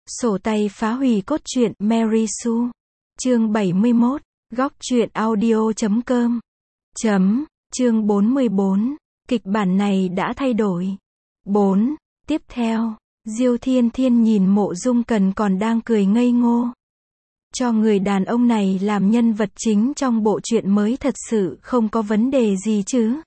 Sổ tay phá hủy cốt truyện Mary Sue. Chương 71. Góc truyện audio.com. Chương 44. Kịch bản này đã thay đổi. 4. Tiếp theo, Diêu Thiên Thiên nhìn Mộ Dung Cần còn đang cười ngây ngô. Cho người đàn ông này làm nhân vật chính trong bộ truyện mới thật sự không có vấn đề gì chứ.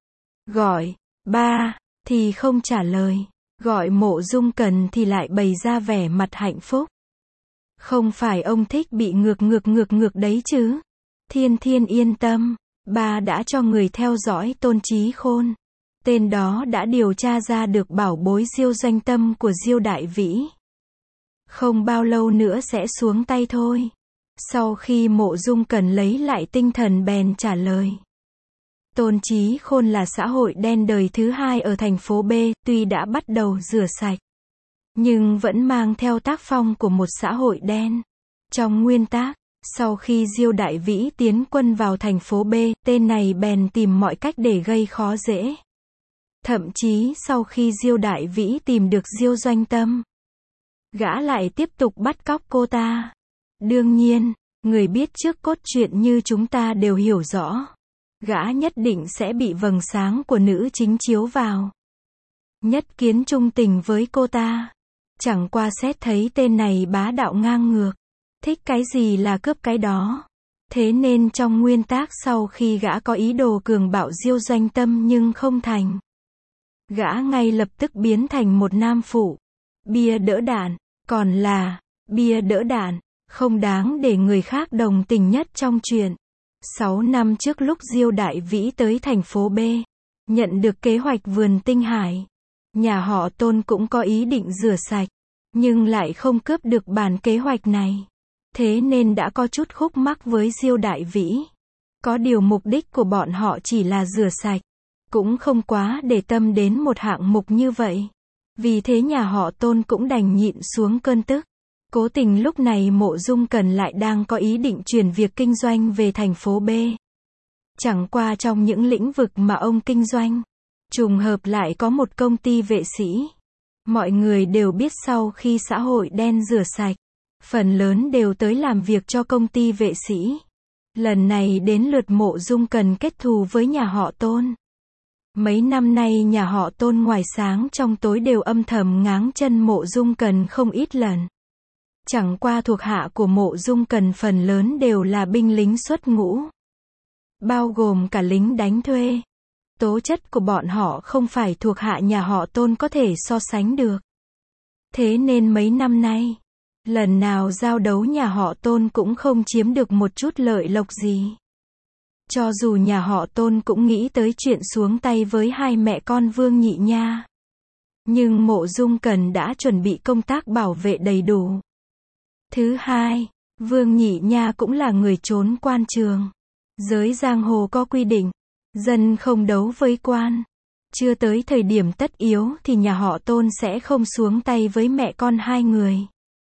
Gọi ba thì không trả lời, gọi Mộ Dung Cần thì lại bày ra vẻ mặt hạnh phúc. Không phải ông thích bị ngược đấy chứ. Thiên Thiên yên tâm, ba đã cho người theo dõi Tôn Chí Khôn. Tên đó đã điều tra ra được bảo bối Diêu Doanh Tâm của Diêu Đại Vĩ. Không bao lâu nữa sẽ xuống tay thôi. Sau khi Mộ Dung Cần lấy lại tinh thần bèn trả lời. Tôn Chí Khôn là xã hội đen đời thứ hai ở thành phố B, tuy đã bắt đầu rửa sạch, nhưng vẫn mang theo tác phong của một xã hội đen. Trong nguyên tắc, sau khi Diêu Đại Vĩ tiến quân vào thành phố B, tên này bèn tìm mọi cách để gây khó dễ. Thậm chí sau khi Diêu Đại Vĩ tìm được Diêu Doanh Tâm, gã lại tiếp tục bắt cóc cô ta. Đương nhiên, người biết trước cốt truyện như chúng ta đều hiểu rõ, gã nhất định sẽ bị vầng sáng của nữ chính chiếu vào. Nhất kiến trung tình với cô ta. Chẳng qua xét thấy tên này bá đạo ngang ngược, thích cái gì là cướp cái đó. Thế nên trong nguyên tắc sau khi gã có ý đồ cường bạo Diêu Doanh Tâm nhưng không thành, gã ngay lập tức biến thành một nam phụ, bia đỡ đạn, còn là bia đỡ đạn, không đáng để người khác đồng tình nhất trong truyện. 6 năm trước lúc Diêu Đại Vĩ tới thành phố B, nhận được kế hoạch vườn tinh hải, nhà họ Tôn cũng có ý định rửa sạch, nhưng lại không cướp được bản kế hoạch này. Thế nên đã có chút khúc mắc với Diêu Đại Vĩ. Có điều mục đích của bọn họ chỉ là rửa sạch, cũng không quá để tâm đến một hạng mục như vậy. Vì thế nhà họ Tôn cũng đành nhịn xuống cơn tức. Cố tình lúc này Mộ Dung Cần lại đang có ý định chuyển việc kinh doanh về thành phố B. Chẳng qua trong những lĩnh vực mà ông kinh doanh, trùng hợp lại có một công ty vệ sĩ. Mọi người đều biết sau khi xã hội đen rửa sạch, phần lớn đều tới làm việc cho công ty vệ sĩ. Lần này đến lượt Mộ Dung Cần kết thù với nhà họ Tôn. Mấy năm nay nhà họ Tôn ngoài sáng trong tối đều âm thầm ngáng chân Mộ Dung Cần không ít lần. Chẳng qua thuộc hạ của Mộ Dung Cần phần lớn đều là binh lính xuất ngũ, bao gồm cả lính đánh thuê. Tố chất của bọn họ không phải thuộc hạ nhà họ Tôn có thể so sánh được. Thế nên mấy năm nay, lần nào giao đấu nhà họ Tôn cũng không chiếm được một chút lợi lộc gì. Cho dù nhà họ Tôn cũng nghĩ tới chuyện xuống tay với hai mẹ con Vương Nhị Nha, nhưng Mộ Dung Cần đã chuẩn bị công tác bảo vệ đầy đủ. Thứ hai, Vương Nhị Nha cũng là người trốn quan trường. Giới giang hồ có quy định, dân không đấu với quan. Chưa tới thời điểm tất yếu thì nhà họ Tôn sẽ không xuống tay với mẹ con hai người.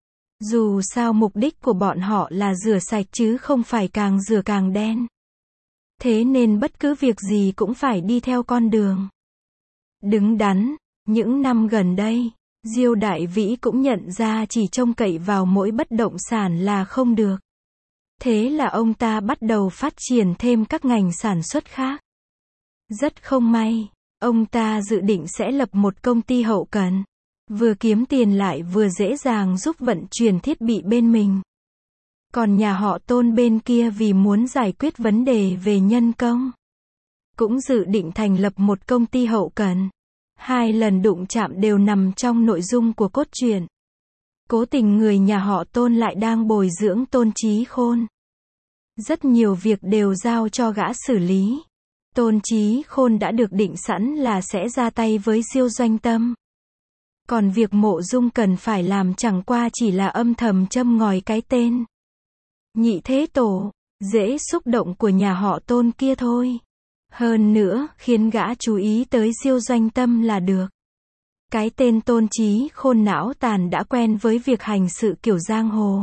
Dù sao mục đích của bọn họ là rửa sạch chứ không phải càng rửa càng đen. Thế nên bất cứ việc gì cũng phải đi theo con đường đứng đắn. Những năm gần đây, Diêu Đại Vĩ cũng nhận ra chỉ trông cậy vào mỗi bất động sản là không được. Thế là ông ta bắt đầu phát triển thêm các ngành sản xuất khác. Rất không may, ông ta dự định sẽ lập một công ty hậu cần, vừa kiếm tiền lại vừa dễ dàng giúp vận chuyển thiết bị bên mình. Còn nhà họ Tôn bên kia vì muốn giải quyết vấn đề về nhân công, cũng dự định thành lập một công ty hậu cần. 2 lần đụng chạm đều nằm trong nội dung của cốt truyện. Cố tình người nhà họ Tôn lại đang bồi dưỡng Tôn Chí Khôn. Rất nhiều việc đều giao cho gã xử lý. Tôn Chí Khôn đã được định sẵn là sẽ ra tay với Diêu Doanh Tâm. Còn việc Mộ Dung Cần phải làm chẳng qua chỉ là âm thầm châm ngòi cái tên Nhị Thế Tổ, dễ xúc động của nhà họ Tôn kia thôi. Hơn nữa, khiến gã chú ý tới Diêu Doanh Tâm là được. Cái tên Tôn Chí Khôn não tàn đã quen với việc hành sự kiểu giang hồ.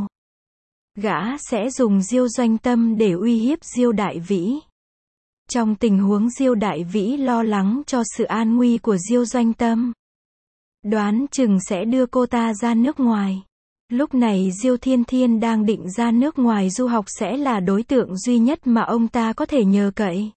Gã sẽ dùng Diêu Doanh Tâm để uy hiếp Diêu Đại Vĩ. Trong tình huống Diêu Đại Vĩ lo lắng cho sự an nguy của Diêu Doanh Tâm, đoán chừng sẽ đưa cô ta ra nước ngoài. Lúc này Diêu Thiên Thiên đang định ra nước ngoài du học sẽ là đối tượng duy nhất mà ông ta có thể nhờ cậy.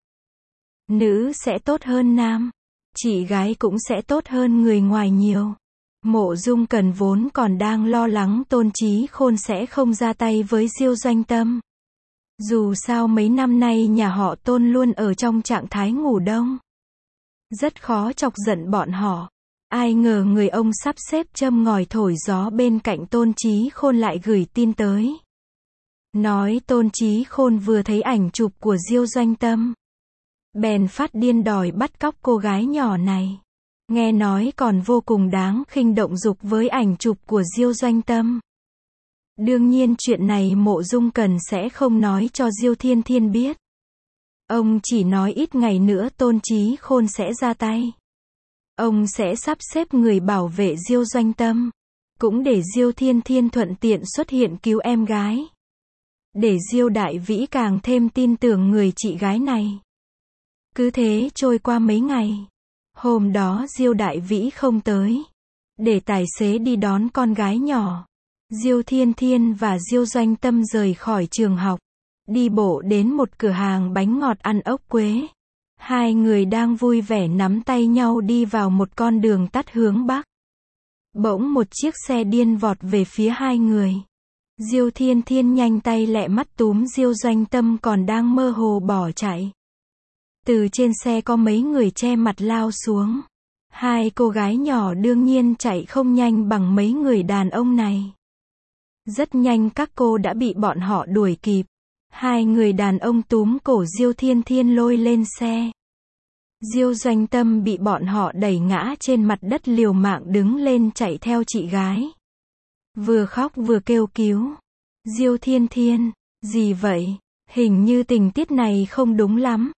Nữ sẽ tốt hơn nam. Chị gái cũng sẽ tốt hơn người ngoài nhiều. Mộ Dung Cần vốn còn đang lo lắng Tôn Chí Khôn sẽ không ra tay với Diêu Doanh Tâm. Dù sao mấy năm nay nhà họ Tôn luôn ở trong trạng thái ngủ đông. Rất khó chọc giận bọn họ. Ai ngờ người ông sắp xếp châm ngòi thổi gió bên cạnh Tôn Chí Khôn lại gửi tin tới. Nói Tôn Chí Khôn vừa thấy ảnh chụp của Diêu Doanh Tâm. Bèn phát điên đòi bắt cóc cô gái nhỏ này. Nghe nói còn vô cùng đáng khinh động dục với ảnh chụp của Diêu Doanh Tâm. Đương nhiên chuyện này Mộ Dung Cần sẽ không nói cho Diêu Thiên Thiên biết. Ông chỉ nói ít ngày nữa Tôn Chí Khôn sẽ ra tay. Ông sẽ sắp xếp người bảo vệ Diêu Doanh Tâm. Cũng để Diêu Thiên Thiên thuận tiện xuất hiện cứu em gái. Để Diêu Đại Vĩ càng thêm tin tưởng người chị gái này. Cứ thế trôi qua mấy ngày. Hôm đó Diêu Đại Vĩ không tới. Để tài xế đi đón con gái nhỏ. Diêu Thiên Thiên và Diêu Doanh Tâm rời khỏi trường học. Đi bộ đến một cửa hàng bánh ngọt ăn ốc quế. Hai người đang vui vẻ nắm tay nhau đi vào một con đường tắt hướng bắc. Bỗng một chiếc xe điên vọt về phía hai người. Diêu Thiên Thiên nhanh tay lẹ mắt túm Diêu Doanh Tâm còn đang mơ hồ bỏ chạy. Từ trên xe có mấy người che mặt lao xuống. Hai cô gái nhỏ đương nhiên chạy không nhanh bằng mấy người đàn ông này. Rất nhanh các cô đã bị bọn họ đuổi kịp. Hai người đàn ông túm cổ Diêu Thiên Thiên lôi lên xe. Diêu Doanh Tâm bị bọn họ đẩy ngã trên mặt đất liều mạng đứng lên chạy theo chị gái. Vừa khóc vừa kêu cứu. Diêu Thiên Thiên, gì vậy? Hình như tình tiết này không đúng lắm.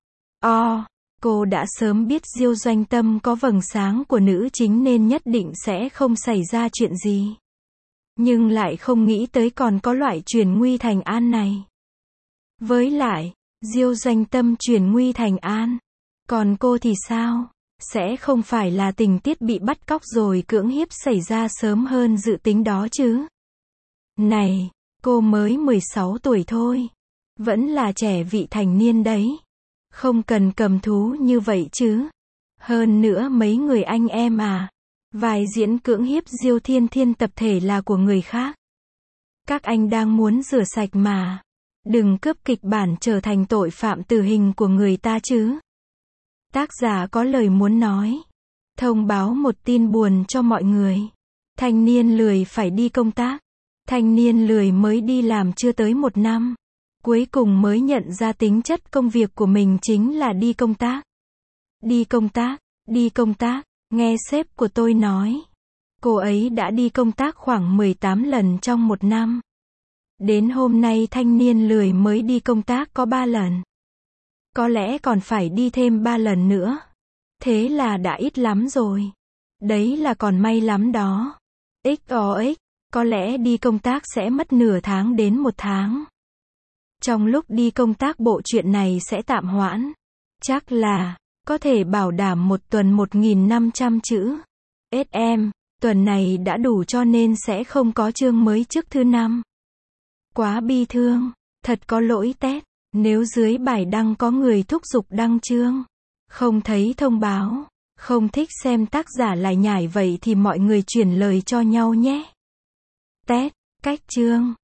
Cô đã sớm biết Diêu Doanh Tâm có vầng sáng của nữ chính nên nhất định sẽ không xảy ra chuyện gì. Nhưng lại không nghĩ tới còn có loại chuyển nguy thành an này. Với lại, Diêu Doanh Tâm chuyển nguy thành an. Còn cô thì sao? Sẽ không phải là tình tiết bị bắt cóc rồi cưỡng hiếp xảy ra sớm hơn dự tính đó chứ? Này, cô mới 16 tuổi thôi. Vẫn là trẻ vị thành niên đấy. Không cần cầm thú như vậy chứ. Hơn nữa mấy người anh em à. Vai diễn cưỡng hiếp Diêu Thiên Thiên tập thể là của người khác. Các anh đang muốn rửa sạch mà. Đừng cướp kịch bản trở thành tội phạm tử hình của người ta chứ. Tác giả có lời muốn nói. Thông báo một tin buồn cho mọi người. Thanh niên lười phải đi công tác. Thanh niên lười mới đi làm chưa tới 1 năm. Cuối cùng mới nhận ra tính chất công việc của mình chính là đi công tác. Đi công tác, đi công tác, nghe sếp của tôi nói. Cô ấy đã đi công tác khoảng 18 lần trong 1 năm. Đến hôm nay thanh niên lười mới đi công tác có 3 lần. Có lẽ còn phải đi thêm 3 lần nữa. Thế là đã ít lắm rồi. Đấy là còn may lắm đó. XOX, có lẽ đi công tác sẽ mất nửa tháng đến 1 tháng. Trong lúc đi công tác bộ truyện này sẽ tạm hoãn. Chắc là, có thể bảo đảm 1 tuần 1.500 chữ. SM, tuần này đã đủ cho nên sẽ không có chương mới trước thứ 5. Quá bi thương, thật có lỗi Tết. Nếu dưới bài đăng có người thúc giục đăng chương, không thấy thông báo, không thích xem tác giả lại nhải vậy thì mọi người chuyển lời cho nhau nhé. Tết, cách chương.